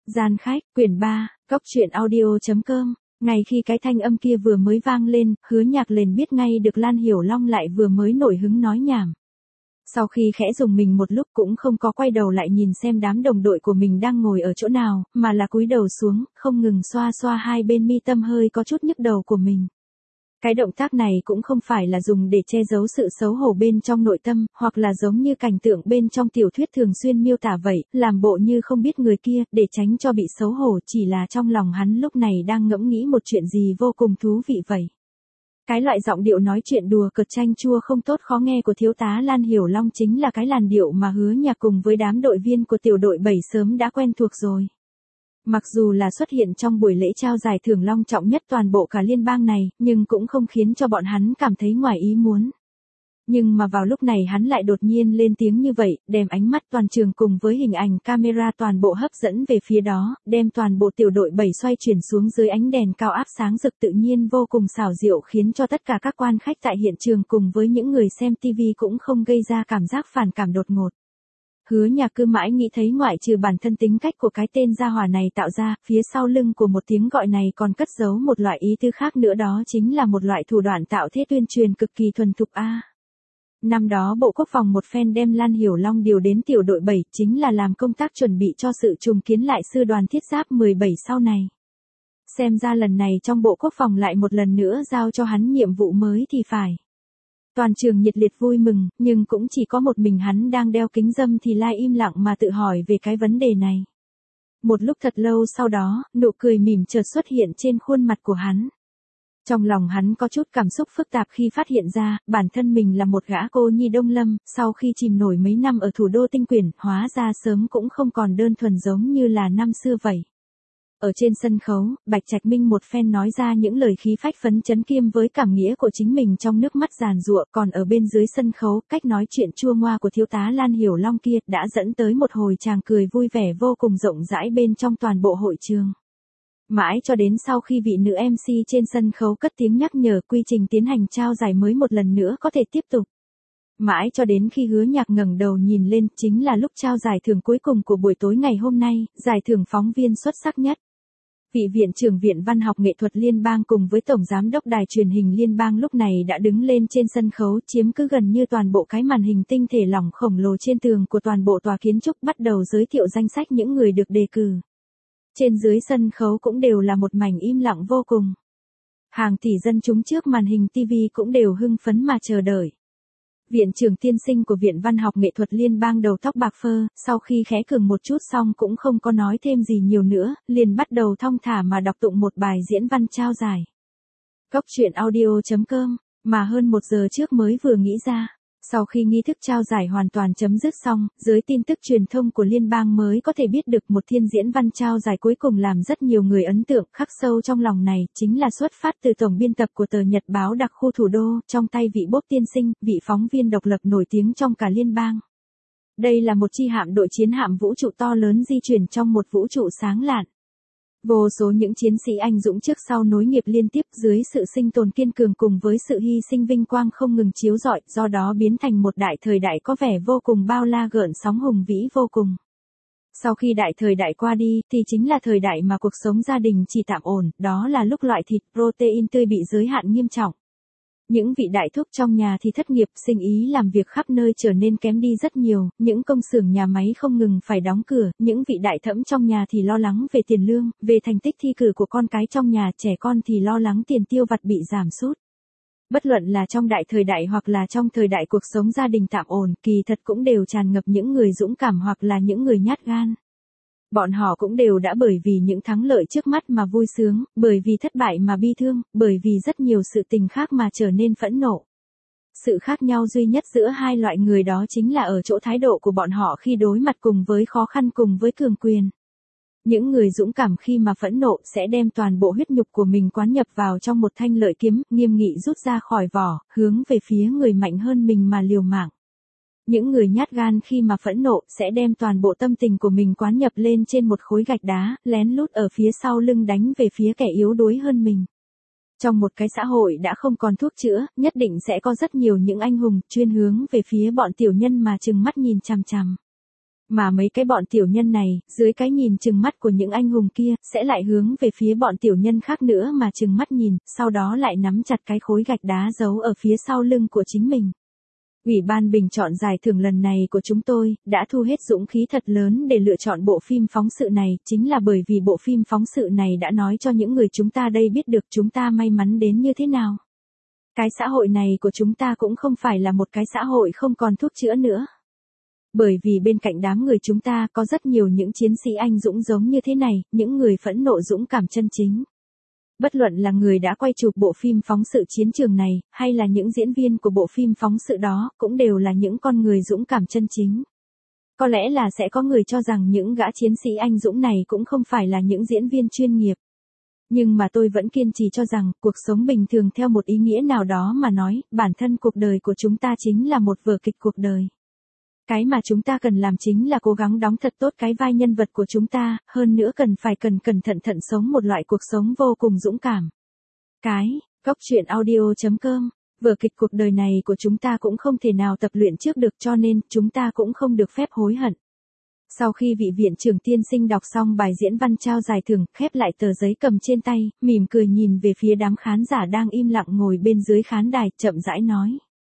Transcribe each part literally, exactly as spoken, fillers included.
Gian khách, quyển ba, cóc truyện audio chấm com. Ngay khi cái thanh âm kia vừa mới vang lên, Hứa Nhạc liền biết ngay được Lan Hiểu Long lại vừa mới nổi hứng nói nhảm. Sau khi khẽ dùng mình một lúc cũng không có quay đầu lại nhìn xem đám đồng đội của mình đang ngồi ở chỗ nào, mà là cúi đầu xuống, không ngừng xoa xoa hai bên mi tâm hơi có chút nhức đầu của mình. Cái động tác này cũng không phải là dùng để che giấu sự xấu hổ bên trong nội tâm, hoặc là giống như cảnh tượng bên trong tiểu thuyết thường xuyên miêu tả vậy, làm bộ như không biết người kia, để tránh cho bị xấu hổ, chỉ là trong lòng hắn lúc này đang ngẫm nghĩ một chuyện gì vô cùng thú vị vậy. Cái loại giọng điệu nói chuyện đùa cợt chanh chua không tốt khó nghe của thiếu tá Lan Hiểu Long chính là cái làn điệu mà Hứa Nhạc cùng với đám đội viên của tiểu đội bảy sớm đã quen thuộc rồi. Mặc dù là xuất hiện trong buổi lễ trao giải thưởng long trọng nhất toàn bộ cả liên bang này, nhưng cũng không khiến cho bọn hắn cảm thấy ngoài ý muốn. Nhưng mà vào lúc này hắn lại đột nhiên lên tiếng như vậy, đem ánh mắt toàn trường cùng với hình ảnh camera toàn bộ hấp dẫn về phía đó, đem toàn bộ tiểu đội bảy xoay chuyển xuống dưới ánh đèn cao áp sáng rực tự nhiên vô cùng xảo diệu, khiến cho tất cả các quan khách tại hiện trường cùng với những người xem ti vi cũng không gây ra cảm giác phản cảm đột ngột. Hứa Nhạc cứ mãi nghĩ thấy ngoại trừ bản thân tính cách của cái tên gia hỏa này tạo ra, phía sau lưng của một tiếng gọi này còn cất giấu một loại ý tư khác nữa, đó chính là một loại thủ đoạn tạo thế tuyên truyền cực kỳ thuần thục a. À. Năm đó Bộ Quốc phòng một phen đem Lan Hiểu Long điều đến tiểu đội bảy chính là làm công tác chuẩn bị cho sự trùng kiến lại sư đoàn thiết giáp mười bảy sau này. Xem ra lần này trong Bộ Quốc phòng lại một lần nữa giao cho hắn nhiệm vụ mới thì phải. Toàn trường nhiệt liệt vui mừng, nhưng cũng chỉ có một mình hắn đang đeo kính râm thì lai im lặng mà tự hỏi về cái vấn đề này. Một lúc thật lâu sau đó, nụ cười mỉm chợt xuất hiện trên khuôn mặt của hắn. Trong lòng hắn có chút cảm xúc phức tạp khi phát hiện ra, bản thân mình là một gã cô nhi Đông Lâm, sau khi chìm nổi mấy năm ở thủ đô tinh quyển, hóa ra sớm cũng không còn đơn thuần giống như là năm xưa vậy. Ở trên sân khấu, Bạch Trạch Minh một phen nói ra những lời khí phách phấn chấn kiêm với cảm nghĩa của chính mình trong nước mắt giàn giụa, còn ở bên dưới sân khấu, cách nói chuyện chua ngoa của thiếu tá Lan Hiểu Long kia đã dẫn tới một hồi tràng cười vui vẻ vô cùng rộng rãi bên trong toàn bộ hội trường. Mãi cho đến sau khi vị nữ em xê trên sân khấu cất tiếng nhắc nhở quy trình tiến hành trao giải mới một lần nữa có thể tiếp tục. Mãi cho đến khi Hứa Nhạc ngẩng đầu nhìn lên, chính là lúc trao giải thưởng cuối cùng của buổi tối ngày hôm nay, giải thưởng phóng viên xuất sắc nhất. Vị viện trưởng Viện Văn học Nghệ thuật Liên bang cùng với Tổng Giám đốc Đài truyền hình Liên bang lúc này đã đứng lên trên sân khấu, chiếm cứ gần như toàn bộ cái màn hình tinh thể lỏng khổng lồ trên tường của toàn bộ tòa kiến trúc, bắt đầu giới thiệu danh sách những người được đề cử. Trên dưới sân khấu cũng đều là một mảnh im lặng vô cùng. Hàng tỷ dân chúng trước màn hình ti vi cũng đều hưng phấn mà chờ đợi. Viện trưởng tiên sinh của Viện Văn học Nghệ thuật Liên bang đầu tóc bạc phơ, sau khi khẽ cường một chút xong cũng không có nói thêm gì nhiều nữa, liền bắt đầu thong thả mà đọc tụng một bài diễn văn trao giải. Cóc truyện audio chấm com, mà hơn một giờ trước mới vừa nghĩ ra. Sau khi nghi thức trao giải hoàn toàn chấm dứt xong, giới tin tức truyền thông của liên bang mới có thể biết được một thiên diễn văn trao giải cuối cùng làm rất nhiều người ấn tượng, khắc sâu trong lòng này, chính là xuất phát từ tổng biên tập của tờ Nhật báo đặc khu thủ đô, trong tay vị Bốp tiên sinh, vị phóng viên độc lập nổi tiếng trong cả liên bang. Đây là một chi hạm đội chiến hạm vũ trụ to lớn di chuyển trong một vũ trụ sáng lạn. Vô số những chiến sĩ anh dũng trước sau nối nghiệp liên tiếp dưới sự sinh tồn kiên cường cùng với sự hy sinh vinh quang không ngừng chiếu rọi, do đó biến thành một đại thời đại có vẻ vô cùng bao la gợn sóng hùng vĩ vô cùng. Sau khi đại thời đại qua đi, thì chính là thời đại mà cuộc sống gia đình chỉ tạm ổn, đó là lúc loại thịt protein tươi bị giới hạn nghiêm trọng. Những vị đại thúc trong nhà thì thất nghiệp, sinh ý làm việc khắp nơi trở nên kém đi rất nhiều, những công xưởng nhà máy không ngừng phải đóng cửa, những vị đại thẩm trong nhà thì lo lắng về tiền lương, về thành tích thi cử của con cái trong nhà, trẻ con thì lo lắng tiền tiêu vặt bị giảm sút. Bất luận là trong đại thời đại hoặc là trong thời đại cuộc sống gia đình tạm ổn, kỳ thật cũng đều tràn ngập những người dũng cảm hoặc là những người nhát gan. Bọn họ cũng đều đã bởi vì những thắng lợi trước mắt mà vui sướng, bởi vì thất bại mà bi thương, bởi vì rất nhiều sự tình khác mà trở nên phẫn nộ. Sự khác nhau duy nhất giữa hai loại người đó chính là ở chỗ thái độ của bọn họ khi đối mặt cùng với khó khăn cùng với cường quyền. Những người dũng cảm khi mà phẫn nộ sẽ đem toàn bộ huyết nhục của mình quán nhập vào trong một thanh lợi kiếm, nghiêm nghị rút ra khỏi vỏ, hướng về phía người mạnh hơn mình mà liều mạng. Những người nhát gan khi mà phẫn nộ sẽ đem toàn bộ tâm tình của mình quán nhập lên trên một khối gạch đá, lén lút ở phía sau lưng đánh về phía kẻ yếu đuối hơn mình. Trong một cái xã hội đã không còn thuốc chữa, nhất định sẽ có rất nhiều những anh hùng chuyên hướng về phía bọn tiểu nhân mà trừng mắt nhìn chằm chằm. Mà mấy cái bọn tiểu nhân này, dưới cái nhìn chừng mắt của những anh hùng kia, sẽ lại hướng về phía bọn tiểu nhân khác nữa mà chừng mắt nhìn, sau đó lại nắm chặt cái khối gạch đá giấu ở phía sau lưng của chính mình. Ủy ban bình chọn giải thưởng lần này của chúng tôi, đã thu hết dũng khí thật lớn để lựa chọn bộ phim phóng sự này, chính là bởi vì bộ phim phóng sự này đã nói cho những người chúng ta đây biết được chúng ta may mắn đến như thế nào. Cái xã hội này của chúng ta cũng không phải là một cái xã hội không còn thuốc chữa nữa. Bởi vì bên cạnh đám người chúng ta có rất nhiều những chiến sĩ anh dũng giống như thế này, những người phẫn nộ dũng cảm chân chính. Bất luận là người đã quay chụp bộ phim phóng sự chiến trường này, hay là những diễn viên của bộ phim phóng sự đó, cũng đều là những con người dũng cảm chân chính. Có lẽ là sẽ có người cho rằng những gã chiến sĩ anh dũng này cũng không phải là những diễn viên chuyên nghiệp. Nhưng mà tôi vẫn kiên trì cho rằng, cuộc sống bình thường theo một ý nghĩa nào đó mà nói, bản thân cuộc đời của chúng ta chính là một vở kịch cuộc đời. Cái mà chúng ta cần làm chính là cố gắng đóng thật tốt cái vai nhân vật của chúng ta, hơn nữa cần phải cần cẩn thận thận sống một loại cuộc sống vô cùng dũng cảm. Cái, góc truyện audio chấm com, vở kịch cuộc đời này của chúng ta cũng không thể nào tập luyện trước được cho nên chúng ta cũng không được phép hối hận. Sau khi vị viện trưởng tiên sinh đọc xong bài diễn văn trao giải thưởng, khép lại tờ giấy cầm trên tay, mỉm cười nhìn về phía đám khán giả đang im lặng ngồi bên dưới khán đài, chậm rãi nói.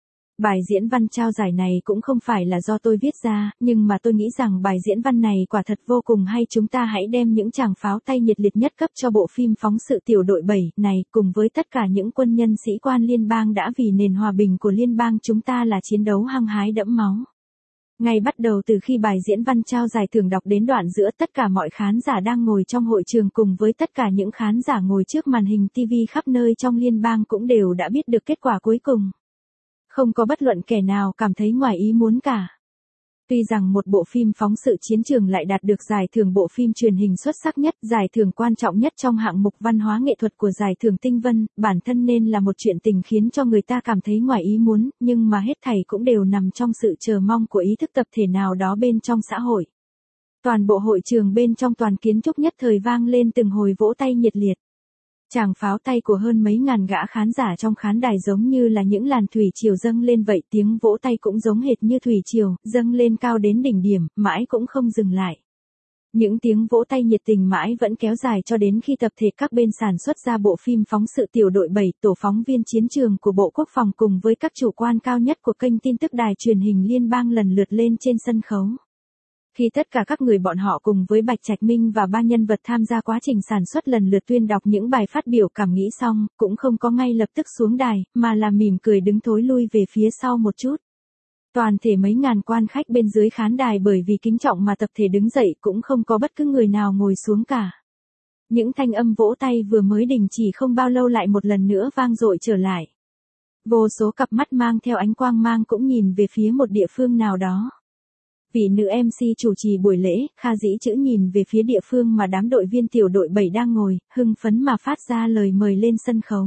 Bài diễn văn trao giải này cũng không phải là do tôi viết ra, nhưng mà tôi nghĩ rằng bài diễn văn này quả thật vô cùng hay. Chúng ta hãy đem những tràng pháo tay nhiệt liệt nhất cấp cho bộ phim phóng sự tiểu đội bảy này, cùng với tất cả những quân nhân sĩ quan liên bang đã vì nền hòa bình của liên bang chúng ta là chiến đấu hăng hái đẫm máu. Ngay bắt đầu từ khi bài diễn văn trao giải thưởng đọc đến đoạn giữa, tất cả mọi khán giả đang ngồi trong hội trường cùng với tất cả những khán giả ngồi trước màn hình ti vi khắp nơi trong liên bang cũng đều đã biết được kết quả cuối cùng. Không có bất luận kẻ nào cảm thấy ngoài ý muốn cả. Tuy rằng một bộ phim phóng sự chiến trường lại đạt được giải thưởng bộ phim truyền hình xuất sắc nhất, giải thưởng quan trọng nhất trong hạng mục văn hóa nghệ thuật của giải thưởng Tinh Vân, bản thân nên là một chuyện tình khiến cho người ta cảm thấy ngoài ý muốn, nhưng mà hết thảy cũng đều nằm trong sự chờ mong của ý thức tập thể nào đó bên trong xã hội. Toàn bộ hội trường bên trong toàn kiến trúc nhất thời vang lên từng hồi vỗ tay nhiệt liệt. Tràng pháo tay của hơn mấy ngàn gã khán giả trong khán đài giống như là những làn thủy triều dâng lên vậy, tiếng vỗ tay cũng giống hệt như thủy triều, dâng lên cao đến đỉnh điểm, mãi cũng không dừng lại. Những tiếng vỗ tay nhiệt tình mãi vẫn kéo dài cho đến khi tập thể các bên sản xuất ra bộ phim phóng sự tiểu đội bảy, tổ phóng viên chiến trường của Bộ Quốc phòng cùng với các chủ quan cao nhất của kênh tin tức đài truyền hình liên bang lần lượt lên trên sân khấu. Khi tất cả các người bọn họ cùng với Bạch Trạch Minh và ba nhân vật tham gia quá trình sản xuất lần lượt tuyên đọc những bài phát biểu cảm nghĩ xong, cũng không có ngay lập tức xuống đài, mà là mỉm cười đứng thối lui về phía sau một chút. Toàn thể mấy ngàn quan khách bên dưới khán đài bởi vì kính trọng mà tập thể đứng dậy, cũng không có bất cứ người nào ngồi xuống cả. Những thanh âm vỗ tay vừa mới đình chỉ không bao lâu lại một lần nữa vang dội trở lại. Vô số cặp mắt mang theo ánh quang mang cũng nhìn về phía một địa phương nào đó. Vị nữ em xê chủ trì buổi lễ, Kha Dĩ Chữ nhìn về phía địa phương mà đám đội viên tiểu đội bảy đang ngồi, hưng phấn mà phát ra lời mời lên sân khấu.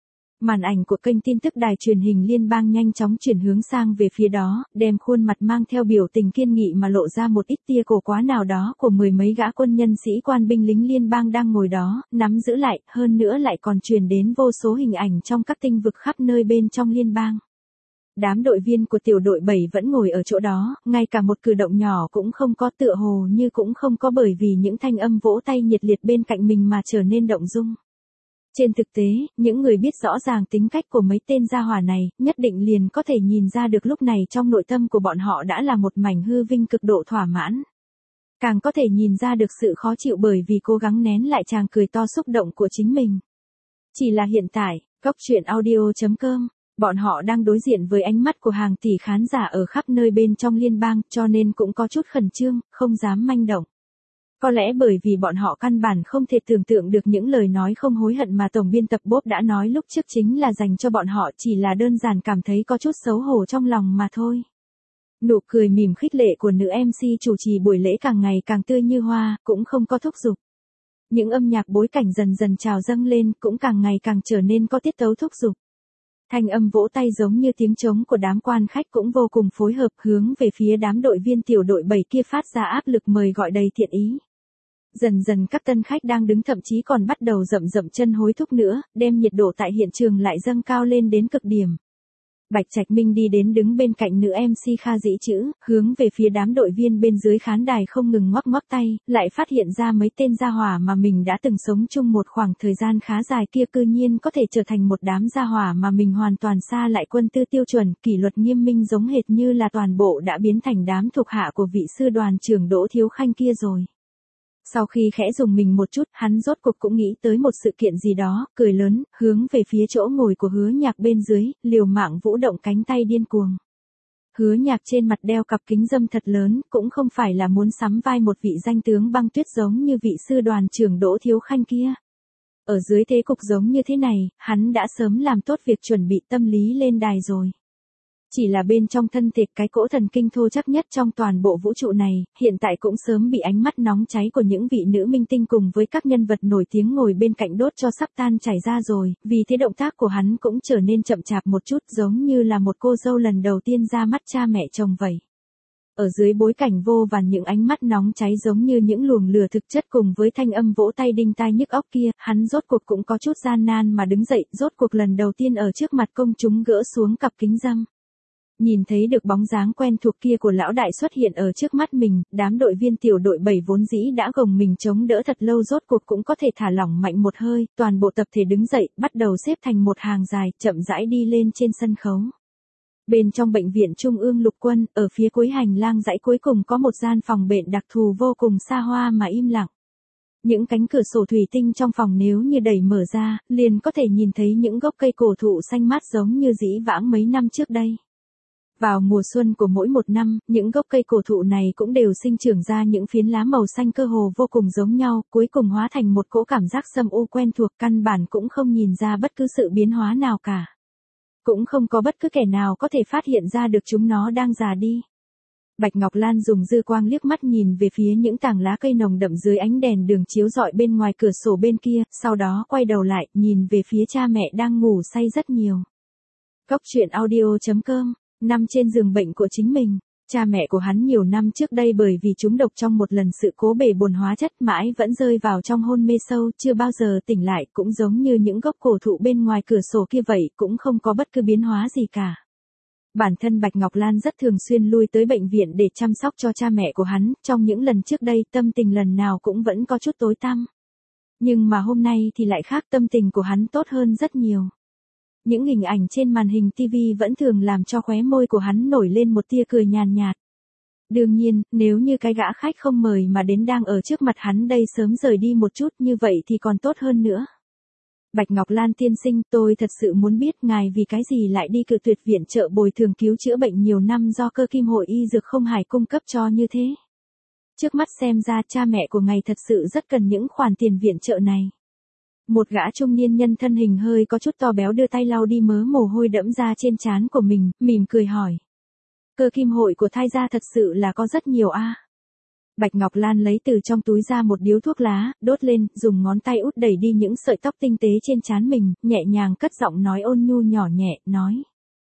Màn ảnh của kênh tin tức đài truyền hình liên bang nhanh chóng chuyển hướng sang về phía đó, đem khuôn mặt mang theo biểu tình kiên nghị mà lộ ra một ít tia cổ quá nào đó của mười mấy gã quân nhân sĩ quan binh lính liên bang đang ngồi đó, nắm giữ lại, hơn nữa lại còn truyền đến vô số hình ảnh trong các tinh vực khắp nơi bên trong liên bang. Đám đội viên của tiểu đội bảy vẫn ngồi ở chỗ đó, ngay cả một cử động nhỏ cũng không có, tựa hồ như cũng không có bởi vì những thanh âm vỗ tay nhiệt liệt bên cạnh mình mà trở nên động dung. Trên thực tế, những người biết rõ ràng tính cách của mấy tên gia hỏa này, nhất định liền có thể nhìn ra được lúc này trong nội tâm của bọn họ đã là một mảnh hư vinh cực độ thỏa mãn. Càng có thể nhìn ra được sự khó chịu bởi vì cố gắng nén lại tràng cười to xúc động của chính mình. Chỉ là hiện tại, góc truyện audio chấm com, bọn họ đang đối diện với ánh mắt của hàng tỷ khán giả ở khắp nơi bên trong liên bang, cho nên cũng có chút khẩn trương, không dám manh động. Có lẽ bởi vì bọn họ căn bản không thể tưởng tượng được những lời nói không hối hận mà tổng biên tập Bob đã nói lúc trước chính là dành cho bọn họ, chỉ là đơn giản cảm thấy có chút xấu hổ trong lòng mà thôi. Nụ cười mỉm khích lệ của nữ em xê chủ trì buổi lễ càng ngày càng tươi như hoa, cũng không có thúc giục. Những âm nhạc bối cảnh dần dần trào dâng lên, cũng càng ngày càng trở nên có tiết tấu thúc giục. Thanh âm vỗ tay giống như tiếng trống của đám quan khách cũng vô cùng phối hợp hướng về phía đám đội viên tiểu đội bảy kia phát ra áp lực mời gọi đầy thiện ý. Dần dần các tân khách đang đứng thậm chí còn bắt đầu rậm rậm chân hối thúc nữa, đem nhiệt độ tại hiện trường lại dâng cao lên đến cực điểm. Bạch Trạch Minh đi đến đứng bên cạnh nữ em xê Kha Dĩ Chữ, hướng về phía đám đội viên bên dưới khán đài không ngừng ngoắc ngoắc tay, lại phát hiện ra mấy tên gia hỏa mà mình đã từng sống chung một khoảng thời gian khá dài kia cư nhiên có thể trở thành một đám gia hỏa mà mình hoàn toàn xa lại quân tư tiêu chuẩn, kỷ luật nghiêm minh giống hệt như là toàn bộ đã biến thành đám thuộc hạ của vị sư đoàn trưởng Đỗ Thiếu Khanh kia rồi. Sau khi khẽ dùng mình một chút, hắn rốt cuộc cũng nghĩ tới một sự kiện gì đó, cười lớn, hướng về phía chỗ ngồi của Hứa Nhạc bên dưới, liều mạng vũ động cánh tay điên cuồng. Hứa Nhạc trên mặt đeo cặp kính râm thật lớn, cũng không phải là muốn sắm vai một vị danh tướng băng tuyết giống như vị sư đoàn trưởng Đỗ Thiếu Khanh kia. Ở dưới thế cục giống như thế này, hắn đã sớm làm tốt việc chuẩn bị tâm lý lên đài rồi. Chỉ là bên trong thân thể cái cỗ thần kinh thô chắc nhất trong toàn bộ vũ trụ này, hiện tại cũng sớm bị ánh mắt nóng cháy của những vị nữ minh tinh cùng với các nhân vật nổi tiếng ngồi bên cạnh đốt cho sắp tan chảy ra rồi, vì thế động tác của hắn cũng trở nên chậm chạp một chút giống như là một cô dâu lần đầu tiên ra mắt cha mẹ chồng vậy. Ở dưới bối cảnh vô vàn những ánh mắt nóng cháy giống như những luồng lửa thực chất cùng với thanh âm vỗ tay đinh tai nhức óc kia, hắn rốt cuộc cũng có chút gian nan mà đứng dậy, rốt cuộc lần đầu tiên ở trước mặt công chúng gỡ xuống cặp kính râm. Nhìn thấy được bóng dáng quen thuộc kia của lão đại xuất hiện ở trước mắt mình, đám đội viên tiểu đội bảy vốn dĩ đã gồng mình chống đỡ thật lâu rốt cuộc cũng có thể thả lỏng mạnh một hơi, toàn bộ tập thể đứng dậy, bắt đầu xếp thành một hàng dài, chậm rãi đi lên trên sân khấu. Bên trong bệnh viện Trung ương Lục Quân, ở phía cuối hành lang dãy cuối cùng có một gian phòng bệnh đặc thù vô cùng xa hoa mà im lặng. Những cánh cửa sổ thủy tinh trong phòng nếu như đẩy mở ra, liền có thể nhìn thấy những gốc cây cổ thụ xanh mát giống như dĩ vãng mấy năm trước đây. Vào mùa xuân của mỗi một năm, những gốc cây cổ thụ này cũng đều sinh trưởng ra những phiến lá màu xanh cơ hồ vô cùng giống nhau, cuối cùng hóa thành một cỗ cảm giác sâm u quen thuộc, căn bản cũng không nhìn ra bất cứ sự biến hóa nào cả. Cũng không có bất cứ kẻ nào có thể phát hiện ra được chúng nó đang già đi. Bạch Ngọc Lan dùng dư quang liếc mắt nhìn về phía những tảng lá cây nồng đậm dưới ánh đèn đường chiếu rọi bên ngoài cửa sổ bên kia, sau đó quay đầu lại, nhìn về phía cha mẹ đang ngủ say rất nhiều. Cốc truyện audio chấm com Nằm trên giường bệnh của chính mình, cha mẹ của hắn nhiều năm trước đây bởi vì trúng độc trong một lần sự cố bể bồn hóa chất mãi vẫn rơi vào trong hôn mê sâu, chưa bao giờ tỉnh lại, cũng giống như những gốc cổ thụ bên ngoài cửa sổ kia vậy, cũng không có bất cứ biến hóa gì cả. Bản thân Bạch Ngọc Lan rất thường xuyên lui tới bệnh viện để chăm sóc cho cha mẹ của hắn, trong những lần trước đây tâm tình lần nào cũng vẫn có chút tối tăm. Nhưng mà hôm nay thì lại khác, tâm tình của hắn tốt hơn rất nhiều. Những hình ảnh trên màn hình ti vi vẫn thường làm cho khóe môi của hắn nổi lên một tia cười nhàn nhạt. Đương nhiên, nếu như cái gã khách không mời mà đến đang ở trước mặt hắn đây sớm rời đi một chút như vậy thì còn tốt hơn nữa. Bạch Ngọc Lan tiên sinh, tôi thật sự muốn biết ngài vì cái gì lại đi cự tuyệt viện trợ bồi thường cứu chữa bệnh nhiều năm do Cơ Kim Hội Y Dược Không Hải cung cấp cho như thế. Trước mắt xem ra cha mẹ của ngài thật sự rất cần những khoản tiền viện trợ này. Một gã trung niên nhân thân hình hơi có chút to béo đưa tay lau đi mớ mồ hôi đẫm ra trên trán của mình, mỉm cười hỏi. Cơ kim hội của Thai gia thật sự là có rất nhiều a. À? Bạch Ngọc Lan lấy từ trong túi ra một điếu thuốc lá, đốt lên, dùng ngón tay út đẩy đi những sợi tóc tinh tế trên trán mình, nhẹ nhàng cất giọng nói ôn nhu nhỏ nhẹ, nói.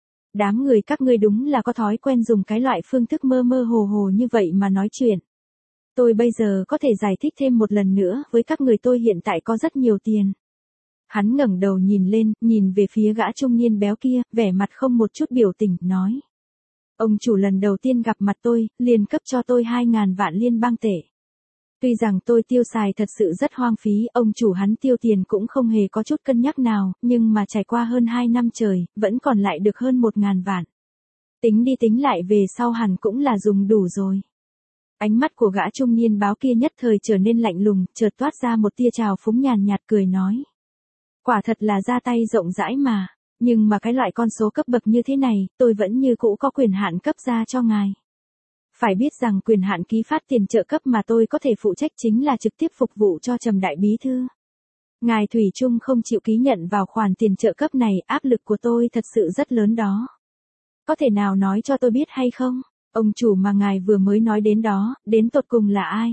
Đám người các ngươi đúng là có thói quen dùng cái loại phương thức mơ mơ hồ hồ như vậy mà nói chuyện. Tôi bây giờ có thể giải thích thêm một lần nữa, với các người tôi hiện tại có rất nhiều tiền. Hắn ngẩng đầu nhìn lên, nhìn về phía gã trung niên béo kia, vẻ mặt không một chút biểu tình, nói. Ông chủ lần đầu tiên gặp mặt tôi, liền cấp cho tôi hai ngàn vạn liên bang tệ. Tuy rằng tôi tiêu xài thật sự rất hoang phí, ông chủ hắn tiêu tiền cũng không hề có chút cân nhắc nào, nhưng mà trải qua hơn hai năm trời, vẫn còn lại được hơn một ngàn vạn. Tính đi tính lại về sau hẳn cũng là dùng đủ rồi. Ánh mắt của gã trung niên báo kia nhất thời trở nên lạnh lùng, chợt toát ra một tia trào phúng nhàn nhạt cười nói. Quả thật là ra tay rộng rãi mà, nhưng mà cái loại con số cấp bậc như thế này, tôi vẫn như cũ có quyền hạn cấp ra cho ngài. Phải biết rằng quyền hạn ký phát tiền trợ cấp mà tôi có thể phụ trách chính là trực tiếp phục vụ cho Trầm đại bí thư. Ngài thủy chung không chịu ký nhận vào khoản tiền trợ cấp này, áp lực của tôi thật sự rất lớn đó. Có thể nào nói cho tôi biết hay không? Ông chủ mà ngài vừa mới nói đến đó, đến tột cùng là ai?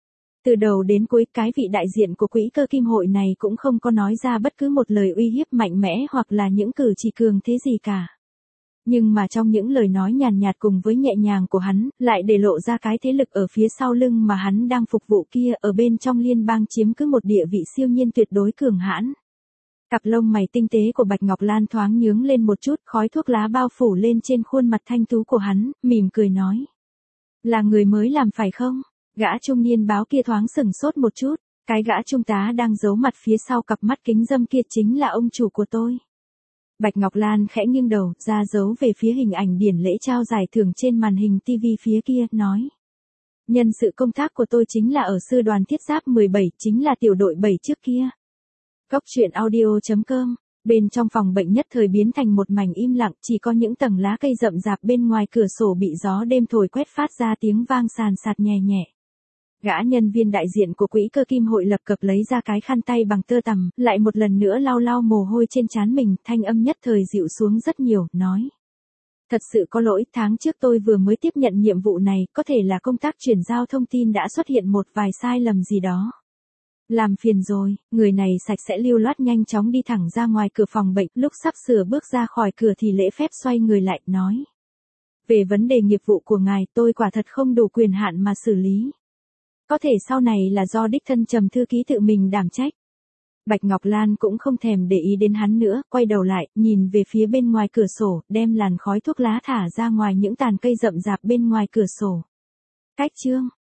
Từ đầu đến cuối cái vị đại diện của quỹ Cơ Kim Hội này cũng không có nói ra bất cứ một lời uy hiếp mạnh mẽ hoặc là những cử chỉ cường thế gì cả. Nhưng mà trong những lời nói nhàn nhạt cùng với nhẹ nhàng của hắn, lại để lộ ra cái thế lực ở phía sau lưng mà hắn đang phục vụ kia, ở bên trong liên bang chiếm cứ một địa vị siêu nhiên tuyệt đối cường hãn. Cặp lông mày tinh tế của Bạch Ngọc Lan thoáng nhướng lên một chút, khói thuốc lá bao phủ lên trên khuôn mặt thanh tú của hắn, mỉm cười nói. Là người mới làm phải không? Gã trung niên báo kia thoáng sửng sốt một chút, cái gã trung tá đang giấu mặt phía sau cặp mắt kính râm kia chính là ông chủ của tôi. Bạch Ngọc Lan khẽ nghiêng đầu, ra dấu về phía hình ảnh điển lễ trao giải thưởng trên màn hình tivi phía kia, nói. Nhân sự công tác của tôi chính là ở sư đoàn thiết giáp mười bảy, chính là tiểu đội bảy trước kia. Cốc truyện audio chấm com. Bên trong phòng bệnh nhất thời biến thành một mảnh im lặng, chỉ có những tầng lá cây rậm rạp bên ngoài cửa sổ bị gió đêm thổi quét phát ra tiếng vang sàn sạt nhẹ nhẹ. Gã nhân viên đại diện của quỹ cơ kim hội lập cập lấy ra cái khăn tay bằng tơ tằm, lại một lần nữa lau lau mồ hôi trên trán mình, thanh âm nhất thời dịu xuống rất nhiều, nói. Thật sự có lỗi, tháng trước tôi vừa mới tiếp nhận nhiệm vụ này, có thể là công tác chuyển giao thông tin đã xuất hiện một vài sai lầm gì đó. Làm phiền rồi, người này sạch sẽ lưu loát nhanh chóng đi thẳng ra ngoài cửa phòng bệnh, lúc sắp sửa bước ra khỏi cửa thì lễ phép xoay người lại, nói. Về vấn đề nghiệp vụ của ngài, tôi quả thật không đủ quyền hạn mà xử lý. Có thể sau này là do đích thân Trầm thư ký tự mình đảm trách. Bạch Ngọc Lan cũng không thèm để ý đến hắn nữa, quay đầu lại, nhìn về phía bên ngoài cửa sổ, đem làn khói thuốc lá thả ra ngoài những tàn cây rậm rạp bên ngoài cửa sổ. Cách chương.